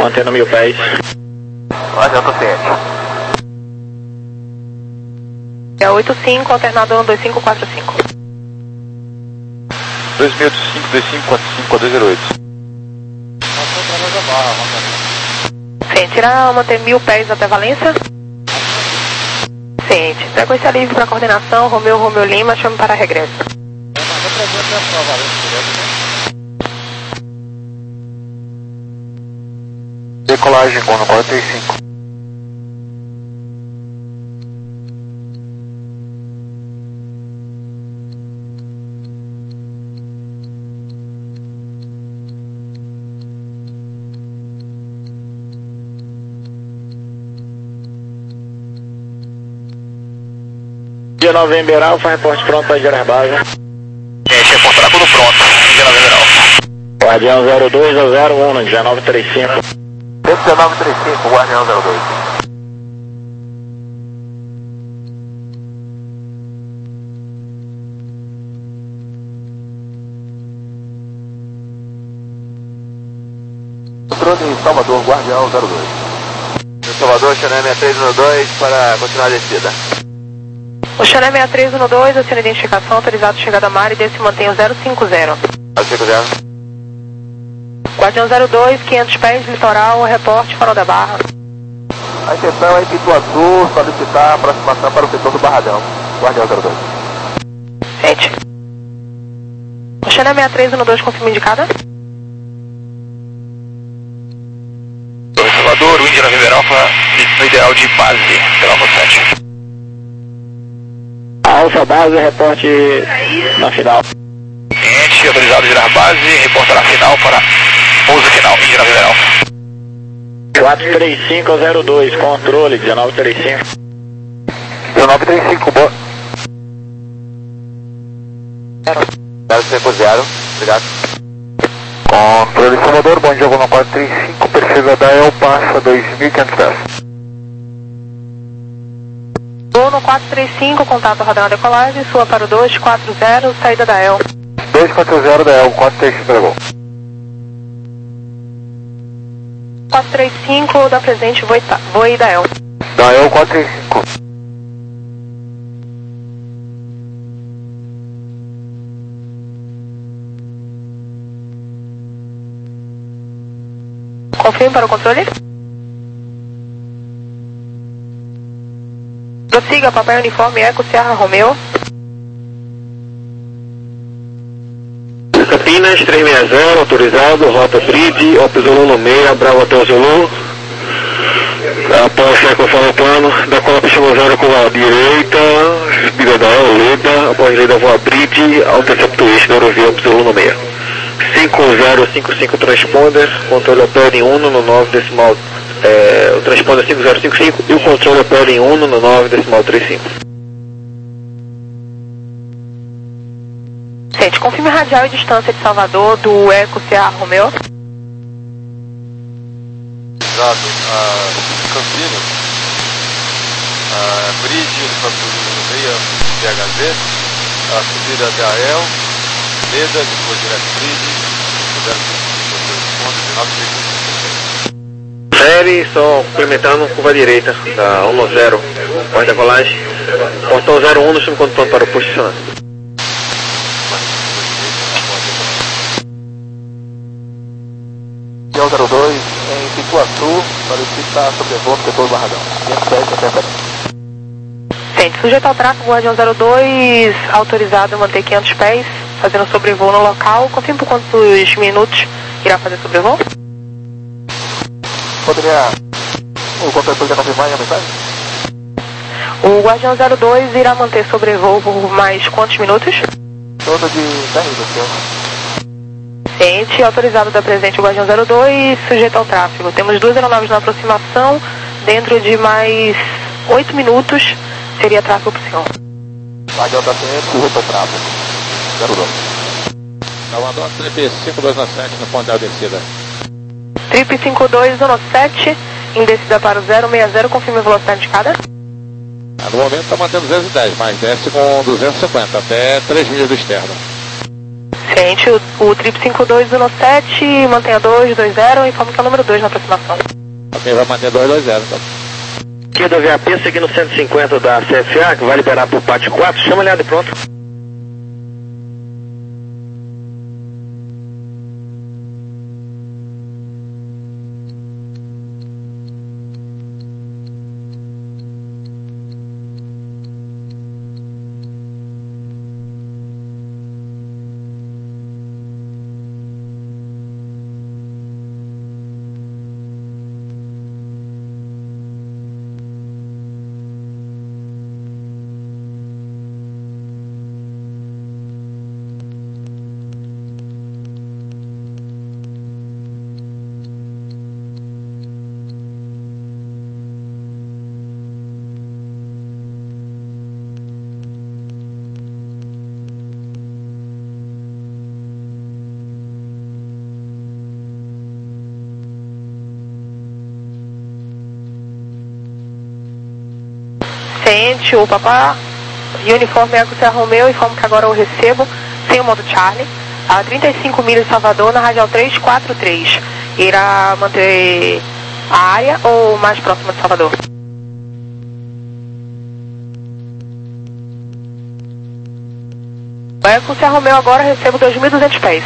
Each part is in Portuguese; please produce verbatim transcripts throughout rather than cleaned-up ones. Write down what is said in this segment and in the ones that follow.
mantendo mil pés. Guardião, tô ciente. É oito cinco, alternador dois cinco quatro cinco. dois mil oito cinco, dois cinco quatro cinco, dois zero oito. Sim, tira manter mil pés até Valência. Sim, frequência livre para coordenação, Romeu, Romeu Lima, chame para regresso. Decolagem com quarenta e cinco. Dia November Alfa, reporte pronto para gerar base. Gente, reportar tudo pronto. Dia November Alfa. Guardião zero dois a zero um, dezenove trinta e cinco. dezenove trinta e cinco, Guardião zero dois. Controle em Salvador, Guardião zero dois. Em Salvador, Xané sessenta e três um dois para continuar a descida. O Xané sessenta e três um dois, aciona identificação, autorizado chegada a mar e desse mantém o zero cinco zero. zero cinco zero. Guardião zero dois, quinhentos pés, litoral, reporte, farol da Barra. A intenção é em Pituaçu, solicitar aproximação para o setor do Barradão. Guardião zero dois. Gente. O Xané sessenta e três um dois, confirma indicada. Salvador, o Índia November Alfa, no ideal de base, pela Alfa sete. Alfa base, reporte na final. Cliente autorizado a girar base, reportará final para pouso final, Índia November Alfa. quatro três cinco zero dois, controle, dezenove trinta e cinco. dezenove trinta e cinco, boa. zero cinco zero, obrigado. Controle Salvador, bom dia, Goma quatro três cinco, perfil da El passa dois mil e quinhentos pés. Uno quatro três cinco, contato radar decolagem, sua para o dois quatro zero, saída da El. dois quatro zero da El, quatro três cinco, levou. quatro três cinco, da presente, voe, voe da El. Da El, quatro três cinco. Confirme para o controle. Prossiga, papai uniforme, Eco, Serra, Romeu. Campinas, três seis zero, autorizado, rota Bridge, Op Zulu no meio, Bravo Hotel Zulu. Após cheque conforme o plano, da qual chamou zero com a direita, Bigodal, Leda, após Leda voa Bridge, Alto Intercepto Eixo, Eurovia, Op Zulu no meio. cinco zero cinco cinco transponder, controle opera em Uno no nove decimal. É, o transponder cinco zero cinco cinco e o controle opera em Uno no nove decimal trinta e cinco. Gente, confirme radial e distância de Salvador do Eco Serra Romeu. Exato, a Campinas, a Bridge, no meio, B H Z, a subida até a El, Leda, depois direto Bridge, zero cinco cinco, dezenove trinta e cinco. Série, só complementando, curva direita, da um zero, pós da colagem. Portão zero um, no chame quando pronto para o posicionamento. zero dois, em Pituaçu, solicitar sobrevoo no setor do Barradão. quinhentos pés, setenta. Gente, sujeito ao tráfego, Guardião zero dois, autorizado a manter quinhentos pés, fazendo sobrevoo no local. Confirme por quantos minutos irá fazer sobrevoo? Poderia o controlador já confirmar a mensagem? O Guardião zero dois irá manter sobrevoo por mais quantos minutos? Todo de dez minutos, senhor. Ciente, autorizado da presente o Guardião zero dois, sujeito ao tráfego. Temos duas aeronaves na aproximação, dentro de mais oito minutos seria tráfego para o senhor. Guardião da ciente, sujeito ao tráfego. zero dois. Salvador, Trip cinco dois um sete no ponto da descida. Trip cinco dois um sete, em descida para o zero seis zero, confirme a velocidade indicada. Ah, no momento está mantendo duzentos e dez, mas desce com duzentos e cinquenta, até três milhas do externo. Ciente, o, o trip cinco dois um sete, mantenha dois dois zero, informe que é o número dois na aproximação. Ok, vai manter dois dois zero, então. Aqui do V A P, seguindo cento e cinquenta da C F A, que vai liberar pro pátio quatro, chama aliado e pronto. Ciente, o papá, uniforme Eco Serra Romeu, informo que agora eu recebo, sem o modo Charlie, a trinta e cinco milhas de Salvador, na radial três quatro três. Irá manter a área ou mais próxima de Salvador? O Eco Serra Romeu agora recebo dois mil e duzentos pés.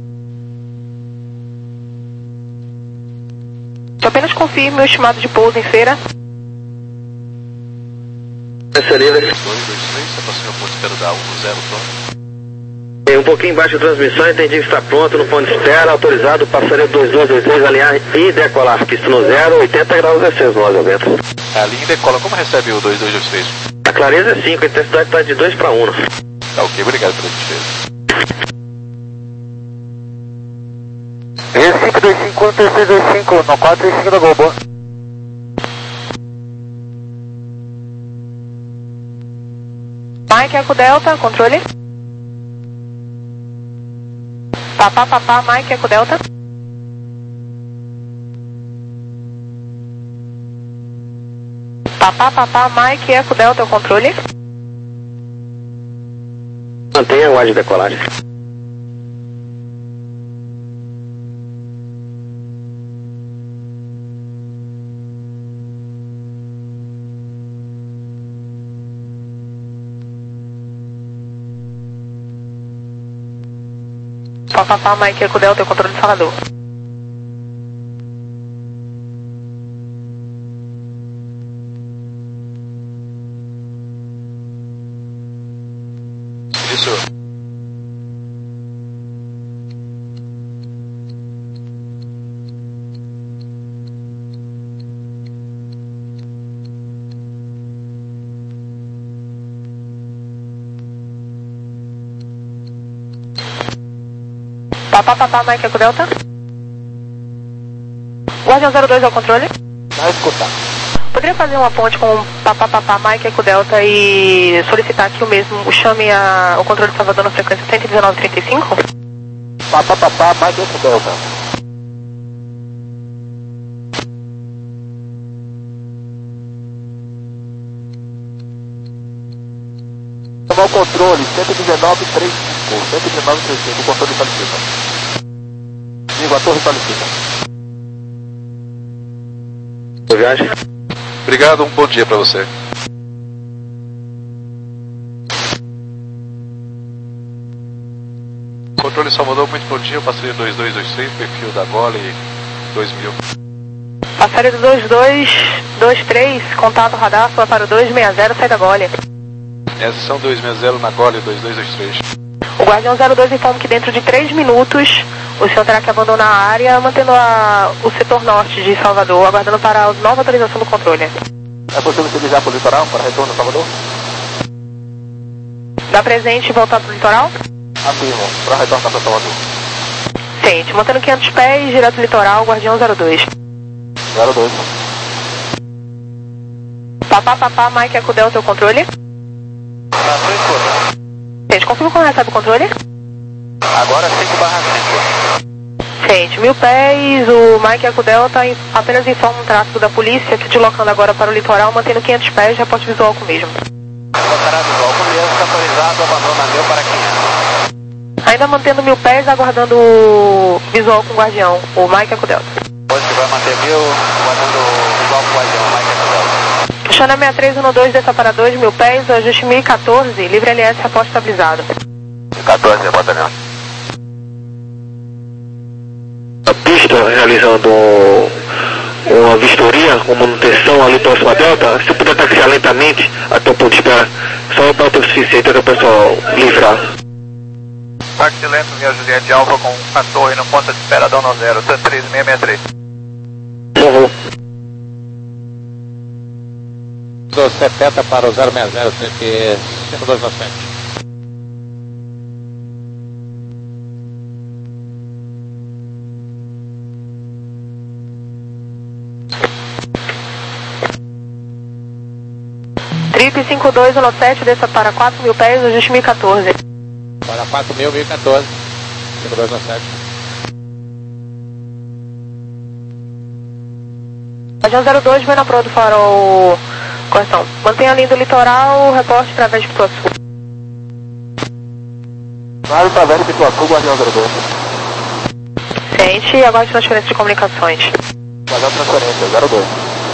Apenas confirme o estimado de pouso em feira. Livre. dois dois três, se aproxima ponto de espera da um zero, pronto. Um pouquinho embaixo da transmissão, entendi que está pronto no ponto de espera, autorizado, passaria dois dois dois três, alinhar e decolar, pista no zero, oitenta graus dezesseis no lado dentro. A linha decola, como recebe o dois dois dois três? A clareza é cinco, a intensidade está de dois para um. Tá ok, obrigado pela gentileza. V cinco dois cinco um três seis dois cinco, no quatro três cinco da Globo. Mike Eco Delta, controle. Papá, papá, Mike Eco Delta. Papá, papá, Mike Eco Delta, o controle. Mantenha o ar de decolagem. Papá, Mike Eco Delta, o controle de Salvador. Isso. Papá, papá, Mike Eco Delta. Guardião zero dois ao controle. Vai escutar. Poderia fazer uma ponte com papá, papá, Mike Eco Delta e solicitar que o mesmo o chame a, o controle de Salvador na frequência cento e dezenove trinta e cinco? Papá, papá, Mike Eco Delta. Tomar o controle, cento e dezenove trinta e cinco, cento e dezenove trinta e cinco, o controle solicita. Digo, a torre solicita. Boa viagem. Obrigado, um bom dia para você. Controle Salvador, muito bom dia, passaria dois dois dois três, perfil da Gole dois mil. Passaria do dois dois dois três, contato radar, sua para o dois seis zero, sai da Gole. Essa são dois seis zero na Gole dois dois dois três. O Guardião zero dois informa que dentro de três minutos o senhor terá que abandonar a área, mantendo a, o setor norte de Salvador, aguardando para a nova autorização do controle. É possível utilizar para o litoral, para retorno a Salvador? Dá presente e voltar para o litoral? Afirmo, para retorno para Salvador. Ciente, mantendo quinhentos pés, direto do litoral, Guardião zero dois. zero dois. Papá, papá, Mike Eco Delta, o controle. Ciente, confirma como recebe o controle? Agora cinco barra cinco. Ciente, mil pés, o Mike Eco Delta apenas informa um tráfego da polícia que deslocando agora para o litoral, mantendo quinhentos pés, reporte visual com o mesmo. Reportará visual com o mesmo, autorizado, abandona meu para quinhentos. A Ainda mantendo mil pés, aguardando o visual com o Guardião, o Mike Eco Delta. Hoje vai manter mil, aguardando o visual com o Guardião, Mike Eco Delta. Chana sessenta e três um dois, desça para dois mil pés, ajuste mil e quatorze, livre L S, aposto estabilizado. quatorze, batalhão. A pista realizando uma vistoria, uma manutenção ali próxima a Delta. Se puder taxiar lentamente até o ponto de espera, só dar o tempo suficiente até o pessoal livrar. Táxi lento, via Juliette Alfa com a torre no ponto de espera, dono zero, T três seis seis três. Uhum. Do setenta para o zero seis zero, trinta e cinco dois nove sete. Trip cinco dois um sete, desça para quatro mil pés, ajuste mil e quatorze. Para quatro mil, mil e quatorze. cinco dois nove sete. Guardião zero dois, vem na proa do farol. Correção. Mantenha a linha do litoral, reporte através de Pituaçu. Claro, através de Pituaçu, Guardião zero dois. Ciente, aguarde transferência de comunicações. Guardião transferência, zero dois.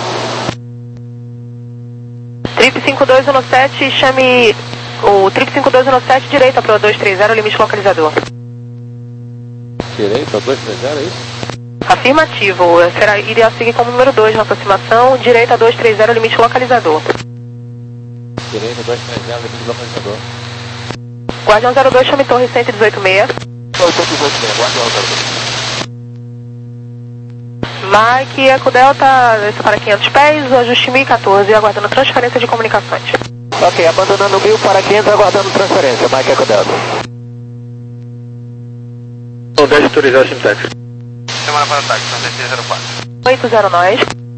Trip cinco dois um sete, chame o Trip cinco dois um sete, direita para o dois três zero, limite localizador. Direita, dois três zero, é isso? Afirmativo, será, iria seguir como número dois na aproximação, direita dois três zero, limite localizador. Direita, dois três zero, limite localizador. Guardião zero dois, chame torre cento e dezoito seis. cento e dezoito seis, Guardião zero dois. Mike Eco Delta, desça para quinhentos pés, ajuste mil e quatorze, aguardando transferência de comunicações. Ok, abandonando mil para quinhentos, aguardando transferência, Mike Eco Delta. dez autorizado, Simtex. Semana para o táxi, são dezesseis zero quatro. oito zero nós.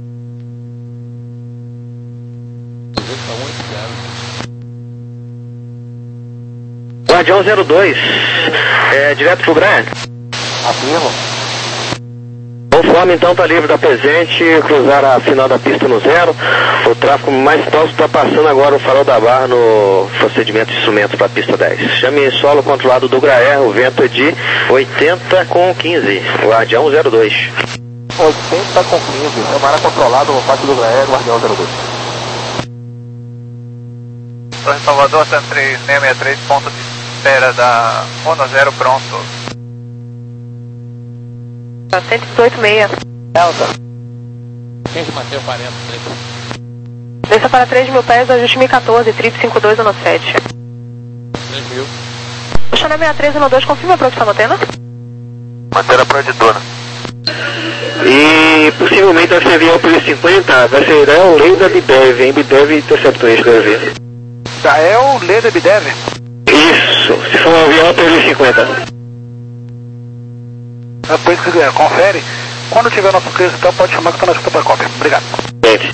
Guardião zero dois, é direto pro Grande. Afirmo. Conforme então está livre da presente, cruzar a final da pista no zero. O tráfego mais próximo está passando agora o farol da barra no procedimento de instrumentos para a pista dez. Chame solo controlado do Graer, o vento é de oitenta com quinze, Guardião zero dois. oitenta com quinze, chamara controlado no pátio do Graer, Guardião zero dois. Torre Salvador, cento e três seis seis três, ponto de espera da Onda Zero, pronto. cento e dezoito seis. Delta. Quem se manteve quarenta, trinta. Desça para três mil pés, ajuste mil e quatorze, Trip cinco dois um sete. três mil. O Chana sessenta e três um dois, confirma a proa que está mantendo? Manter a proeditora. E possivelmente vai ser avião por cinquenta, vai ser o Leda Bidev, hein? Bidev interceptou isso, deve ver. Já é o Leda Bidev? Isso, se for um avião por cinquenta. Depois que vier, confere. Quando tiver nosso clear, então pode chamar que estou na escuta para cópia. Obrigado. Gente.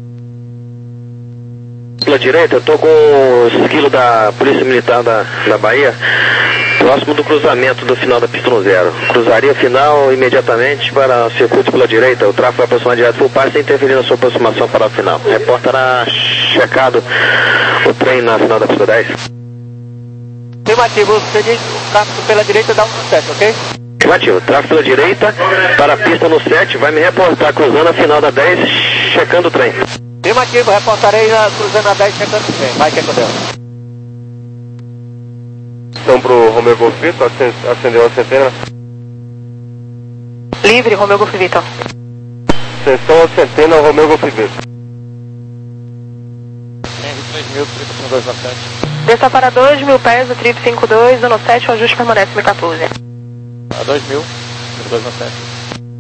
Pela direita, eu tô com os esquilos da Polícia Militar da, da Bahia, próximo do cruzamento do final da pista no zero. Cruzaria final imediatamente para o circuito pela direita. O tráfego vai aproximar direto full pass sem interferir na sua aproximação para o final. O repórter terá checado o trem na final da pista dez. Afirmativo, você diz o tráfego pela direita dá um sucesso, ok? Afirmativo, tráfego pela direita para a pista no sete, vai me reportar cruzando a final da dez, checando o trem. Afirmativo, reportarei na, cruzando a dez, checando o trem. Vai, que é com Deus. Então pro Romeo Golf Vitor, acendeu a centena. Livre, Romeo Golf Vitor. Atenção a centena, Romeo Golf Vitor. três mil, trinta dois nove sete. Desça para dois mil pés, o Trip cinco dois um sete, o ajuste permanece mil e quatorze. A dois mil, trinta dois nove sete.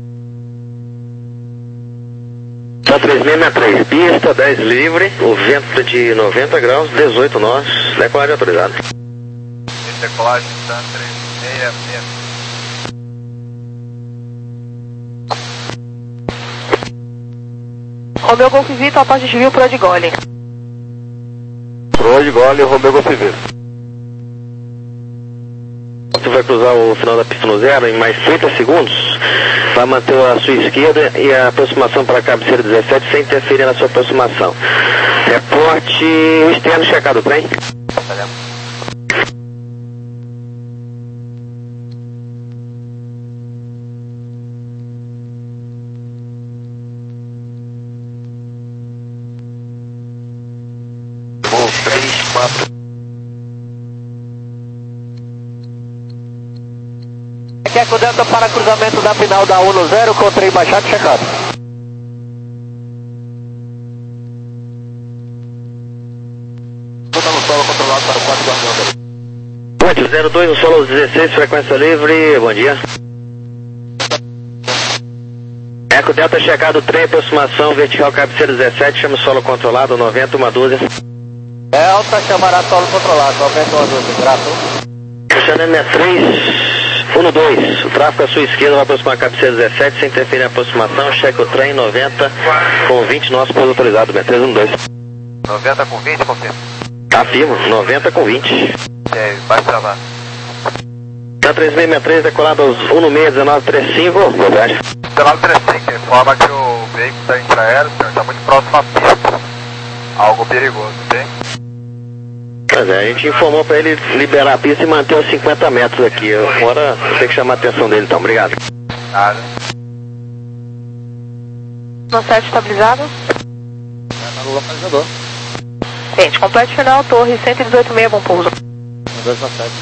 Tá três seis seis três, pista dez livre, o vento de noventa graus, dezoito nós, decolagem autorizada. Decolagem, tá três seis seis. Romeo Golf Vitor, após desvio pro Odigole. Pro de gole, Romeo Golf Vitor. Você vai cruzar o final da pista no zero em mais trinta segundos, vai manter a sua esquerda e a aproximação para a cabeceira dezessete sem interferir na sua aproximação. Reporte externo checado, trem. Aqui é o Delta para cruzamento da final da um no zero com trem baixado e checado. Total no solo controlado para o quatro Guardião. zero dois no solo dezesseis, frequência livre, bom dia. Eco Delta checado, trem, aproximação, vertical cabeceira dezessete, chama o solo controlado, noventa, uma dúzia. Delta chamará solo controlado, noventa, uma dúzia, grato. Puxando M sessenta e três, um no dois, o tráfego à sua esquerda vai aproximar a cabeceira dezessete, sem interferir na aproximação, checa o trem, noventa, com vinte, nosso pouso autorizado, M sessenta e três, um no dois. noventa com vinte, confirma. Afirmo, noventa com vinte. É, vai travar. Tá três seis seis três, decolado aos um no seis, dezenove trinta e cinco, boa tarde. dezenove trinta e cinco, informa que o veículo está intra-aéreo, senhor, está muito próximo à pista. Algo perigoso, tem? Pois é, a gente informou para ele liberar a pista e manter os cinquenta metros aqui. Agora tem que chamar a atenção dele então, obrigado. Nada. No sete estabilizado. É no localizador. Gente, complete final, torre cento e dezoito meio, bom pouso. dois na sete.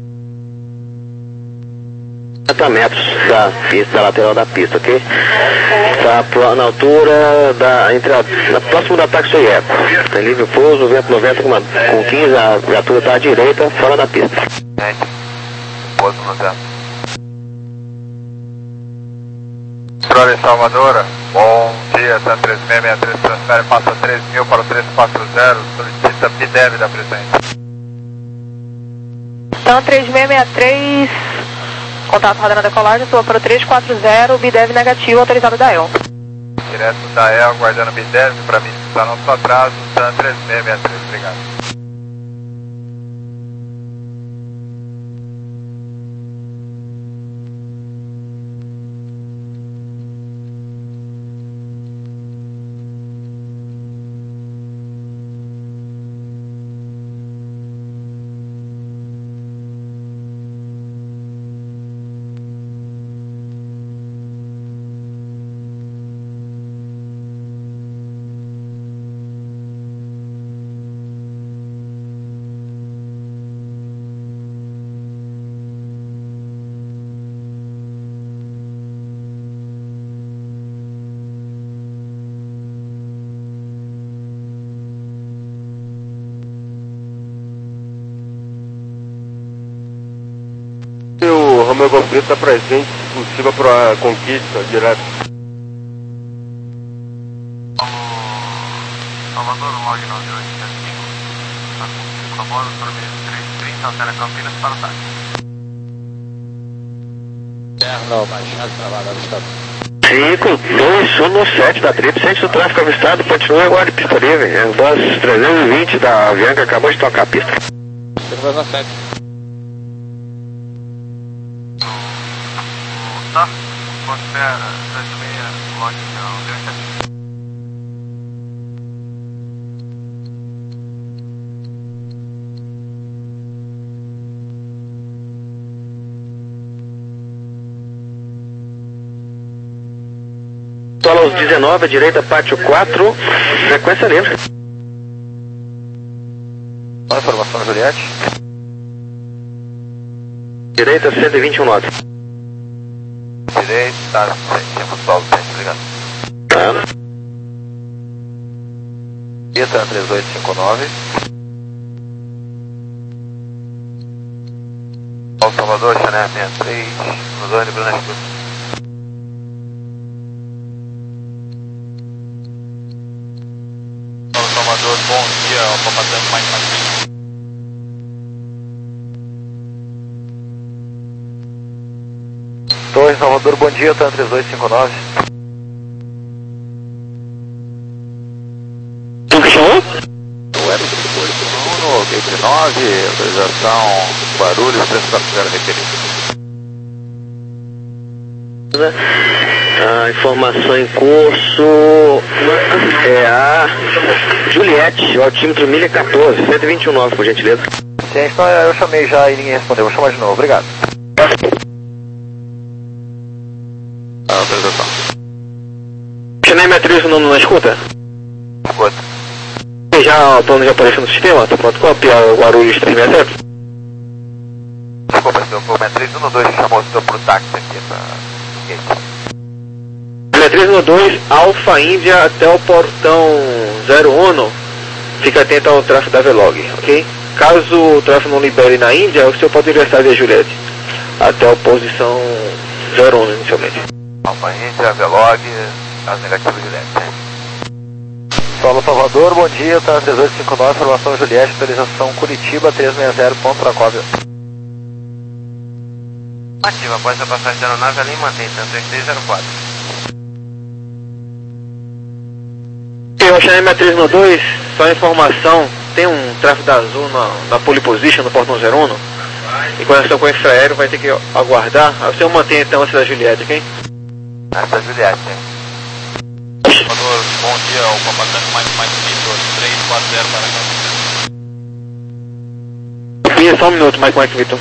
cinquenta metros da pista, lateral da pista, ok? Está na altura da, entre a, na, próximo da Taxi Eco. Tem livre pouso, vento noventa com, uma, com quinze, a viatura está à direita, fora da pista. Gente, pouso no zero. Controle Salvadora, bom dia, Santa três seis seis três, transfere, passa três mil para o três quatro zero, solicita P D E V da presente. Então, três seis seis três, contato rodando a decolagem, sua para o três quatro zero, B D E V negativo, autorizado da E L. Direto da E L, guardando B D E V, para mim, está nosso atraso, Santa três seis seis três, obrigado. O Romeo Golfito está presente, possível para a conquista direto. Salvador, log nove oito sete cinco, está com cinco a bordo, torneio três trinta, altera Campinas para o táxi. Terno, baixado, travado, avistado. cinco, dois, um no sete da trip, sente o tráfego avistado, continua agora de pista livre. Airbus trezentos e vinte da Avianca acabou de tocar a pista. dois na sete. Tá? Atmosfera, sete seis, log nove oito sete cinco. Solo aos dezenove, à direita, pátio quatro, frequência livre. Boa informação, Juliette. Direita, cento e vinte e um nove. Direito, tá, temos solo, obrigado. Tá. Dieta três oito cinco nove. Paulo Salvador, Chanel sessenta e três, Luzone, Bruna Escura. Paulo Salvador, bom dia, o Papatão mais mais. Torre Salvador, bom dia, Tan três dois cinco nove. Tudo que chamou? Web Bruno, Gate nove, autorização Guarulhos, três quatro zero requerido. A informação em curso é a Juliette, o altímetro mil e quatorze, cento e vinte e um nove, por gentileza. Sim, então eu chamei já e ninguém respondeu, vou chamar de novo, obrigado. A autorização. Chanel Matriz, o nome na escuta? Escuta. Já já plano de operação do sistema? Tá pronto? Cópia Guarulhos três seis zero. Desculpa, senhor, foi o meia três um dois que chamou o senhor pro táxi aqui pra gate. meia três um dois, Alfa Índia até o portão zero um. Fica atento ao tráfego da Velog, ok? Caso o tráfego não libere na Índia, o senhor pode ingressar via Juliette até a posição zero um inicialmente. Alfa Índia, Velog, as negativas Juliette. Solo Salvador, bom dia, tá três oito cinco nove, formação Juliette, atualização Curitiba três seis zero, ponto para cópia. Ativa, após a passagem da aeronave, ali mantém, tanto três três zero quatro. Eu achei na meia três um dois, só informação, tem um tráfego da Azul na, na pole position, no portão zero um, em conexão com o infraero, vai ter que aguardar. Aí o senhor mantém então essa da Juliette, ok? Essa da Juliette, hein? Salvador, bom dia, o comandante Mike Mike Vitor, três quatro zero para cá. Vinha só um minuto, Mike Mike Vitor.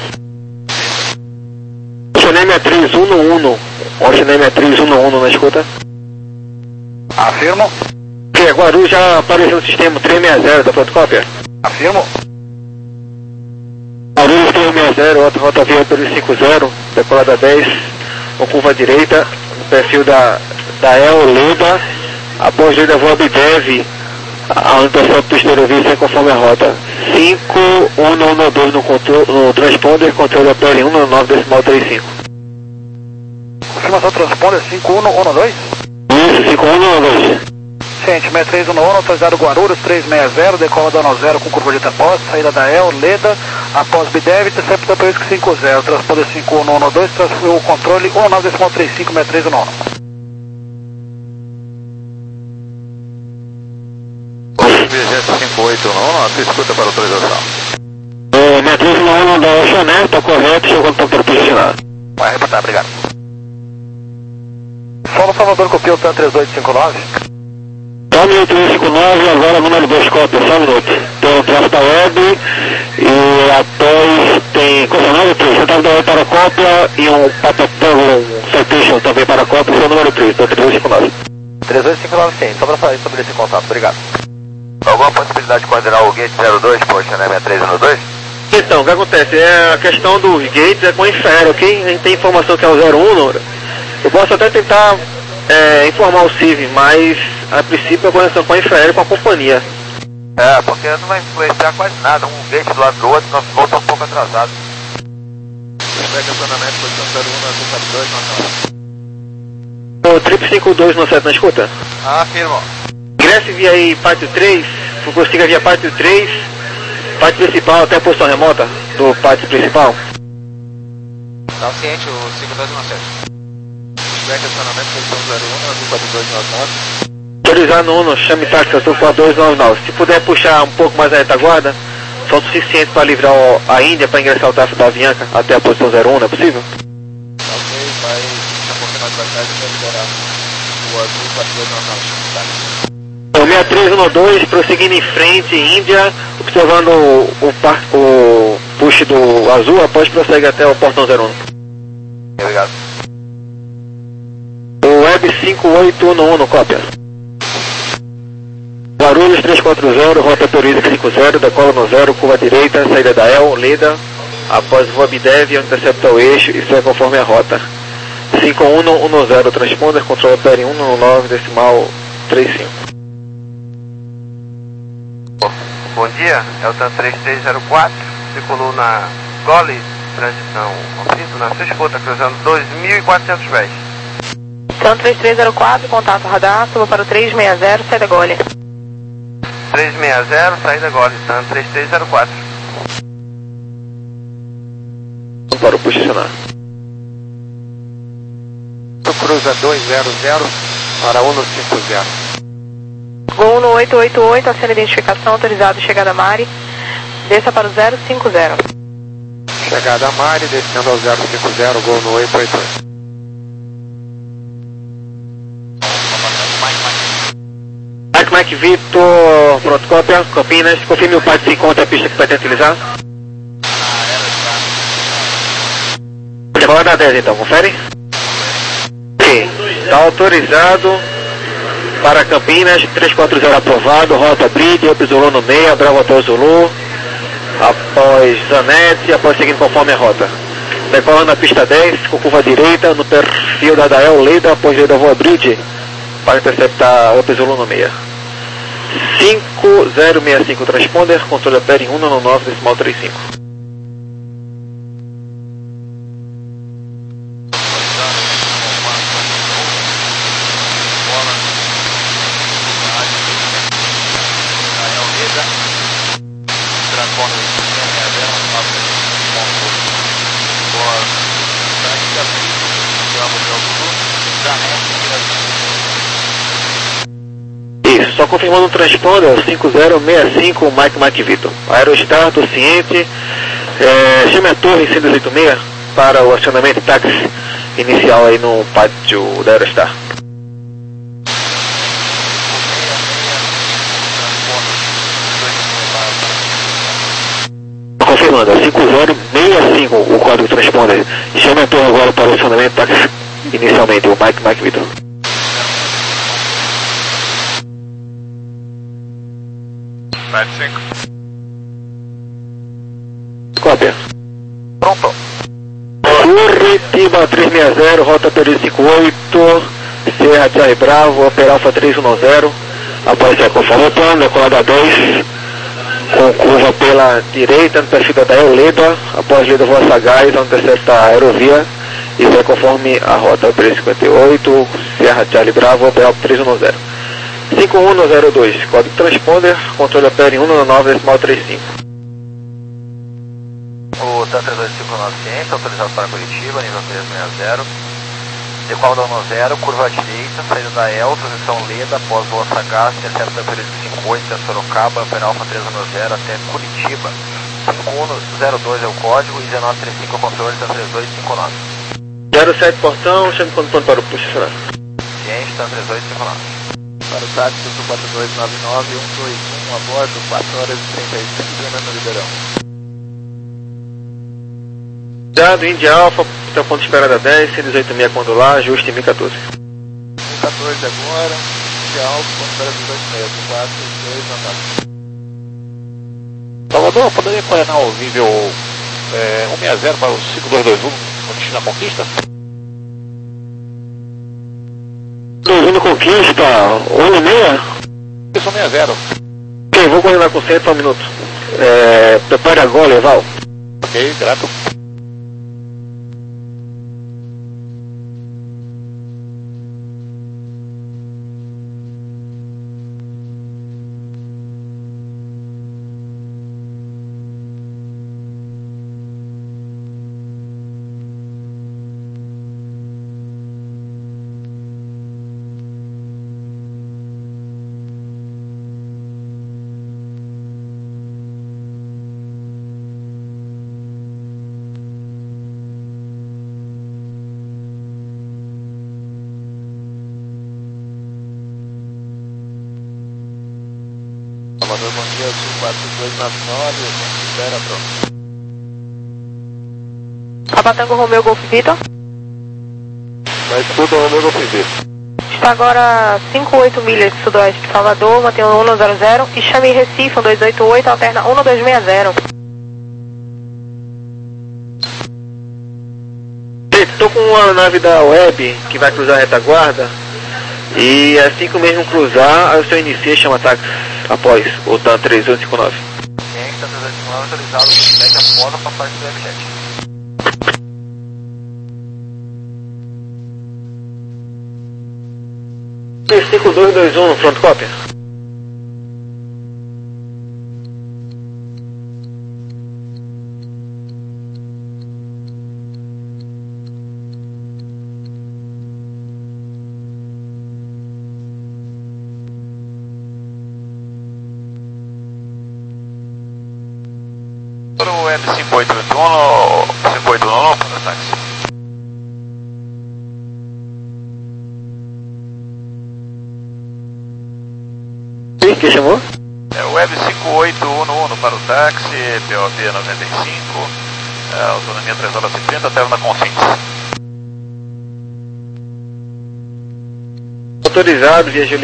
Oceanei meia três um um, Oceanei meia três um um na escuta. Afirmo. Ok, Guarulhos já apareceu no sistema três seis zero, da fotocópia. Afirmo. Guarulhos três seis zero, outra rota via pelo cinco zero, decolada dez, com curva direita, no perfil da, da El Leda, após da voa Bidev, a intercepto esterovício conforme a rota. cinco um um dois no, controle, no transponder, controle P L um no nove decimal trinta e cinco. Confirmação transponder cinco um um dois? Isso, cinco um um dois. Ciente, meia três um um, autorizado Guarulhos três seis zero, decola da zero com curva de após, saída da El, Leda, após Bidev, intercepto P L cinco zero, transponder cinco um um dois, transferiu o controle um nove decimal trinta e cinco, meia três um um. cinco oito um, a sua escuta para autorização. É, meia três um um da Oceané, tá correto, chegou no ponto posicionado. Vai reportar, obrigado. Solo Salvador, copia o TAN três oito cinco nove. Só um minuto três cinco nove, agora número dois cópia, só um minuto. Tem o tráfego da web e após tem coisa número três, central da web para cópia e um patapão, um citation também para cópia, esse é o número três, então três oito cinco nove. três oito cinco nove, sim, só para falar sobre esse contato, obrigado. Alguma possibilidade de coordenar o gate zero dois, poxa, né, meia três um dois? Então, o que acontece? É a questão dos gates é com o infraero, ok? A gente tem informação que é o zero um, eu posso até tentar é, informar o C I V, mas a princípio a conexão com o infraero e com a companhia. É, porque não vai influenciar quase nada, um gate do lado do outro, nosso voo está um pouco atrasado. Pega acionamento, posição zero um na cinco dois, não. O triplo cinco dois no sete na escuta? Afirmo. Ingresse via aí pátio três, consiga via pátio três, pátio principal até a posição remota do pátio principal. Tá ciente, o cinco dois um sete. Pega acionamento, posição zero um na cinco dois nove. Autorizar no Uno, chame táxi, eu estou com a dois nove nove. Se puder puxar um pouco mais a retaguarda, só o suficiente para livrar o, a Índia para ingressar o tráfego da Avianca até a posição zero um, não é possível? Ok, vai um pouquinho mais pra trás e vai liberar o azul quatro dois nove nove. O seis três um dois, prosseguindo em frente, Índia, observando o, o, par, o push do azul, após prossegue até o portão zero um. Obrigado. O Web cinco oito um um, cópia. Guarulhos três quatro zero, rota Turismo cinco zero, decola no zero, curva direita, saída da El, Leda, após voa Bidev, intercepta o eixo e segue conforme a rota. cinco um um zero, transponder, controla P L um no nove decimal trinta e cinco. Bom dia, é o TAN três três zero quatro, circulou na Gole, transição conflito, na sua escuta, cruzando dois mil e quatrocentos pés. TAN três três zero quatro, contato radar, suba para o três seis zero, saída Gole. três seis zero, saída Gole, TAN três três zero quatro. Para o posicionar. Cruza dois zero zero para um cinco zero. Gol no oito oito oito, acena identificação, autorizado, chegada Mari, desça para o zero cinco zero. Chegada Mari, descendo ao zero cinco zero, gol no oito oito oito. Mike Mike Vitor, pronto, cópia, Campinas, confirme o pátio se encontra a pista que pretende utilizar. Decola da dez então, confere? Ok, está autorizado Para Campinas, três quatro zero aprovado, rota Bridge, Up Zulu no meio, Bravo Hotel Zulu, após Zanetti, após seguindo conforme a rota. Decolando na pista dez, com curva direita, no perfil da Dael Leda, após Leda Voa Bridge, para interceptar Up Zulu no meio. cinco zero seis cinco transponder, controle até em um nove nove, decimal trinta e cinco. Isso, só confirmando o transponder, cinco zero seis cinco, Mike Mike Vitor. Aerostar, tô ciente. É, chame a torre cento e oitenta e seis para o acionamento táxi inicial aí no pátio da Aerostar. Confirmando, cinco zero seis cinco o código transponder. Chame a torre agora para o acionamento táxi inicialmente, o Mike Mike Vitor. sete cinco. Cópia. Pronto. Curitiba trezentos e sessenta, rota P cinco oito, Sierra Charlie Bravo, Opera Alpha trezentos e dez, após a conforme o plano, decolada dez, com curva pela direita, no perfil da Euleda, após Leda Voa Sagaz, onde intercepta a aerovia, e vai conforme a rota P cinquenta e oito, Sierra Charlie Bravo, Opera Alpha trezentos e dez. cinco um zero dois, código transponder, controle opera em um nove nove, decimal trinta e cinco. O TAN três dois cinco nove ciência, autorizado para Curitiba, nível trezentos e sessenta. Decola da um zero, curva direita, saída da E L, transição Leda, após Voa Sagaz, intercepta pelo cinquenta e oito, a Sorocaba, Opera Alpha trezentos e dez até Curitiba. cinco um zero dois é o código e dezenove trinta e cinco é o controle, TAN três dois cinco nove. zero sete portão, chame quando ponto para o posicionar. Ciente, TAN três dois cinco nove. Para o táxi quatro dois nove nove, um dois um, a bordo, quatro horas e trinta e cinco, no Ribeirão. Dado India Alpha, então ponto de espera da dez, cento e dezoito seis quando lá, ajuste em mil e quatorze. mil e quatorze agora, India Alpha, ponto de espera dezoito seis, quatro dois nove. Salvador, poderia coordenar o nível é, um seis zero para o cinco dois dois um, no destino à Conquista? Vindo Conquista, um e meia? Isso, um seis zero. Ok, vou coordenar com você, só um minuto. É, prepare agora, Eval. Ok, grato. Salvador, bom dia, quatro dois nove nove, espera, pronto. Abatango Romeu Golf Vitor. Mas tudo ao meu ofender. Está agora cinco oito milhas sudoeste de Salvador, mantém o um zero zero e chame Recife, um dois oito oito, alterna um dois seis zero. Estou com uma nave da Web que vai cruzar a retaguarda e assim que o mesmo cruzar, aí o seu inicia e chama táxi após o TAN três oito cinco nove. Ciente, TAN três oito cinco nove autorizado para o feedback após a passagem do Webjet. cinco dois dois um, front cópia. Para o N cinco oito oito um, cinco oito um, para o táxi. Quem chamou? É o Web cinco oito um um para o táxi, P O B noventa e cinco, é, autonomia três horas e trinta, terra na Confins. Autorizado, via Juliana.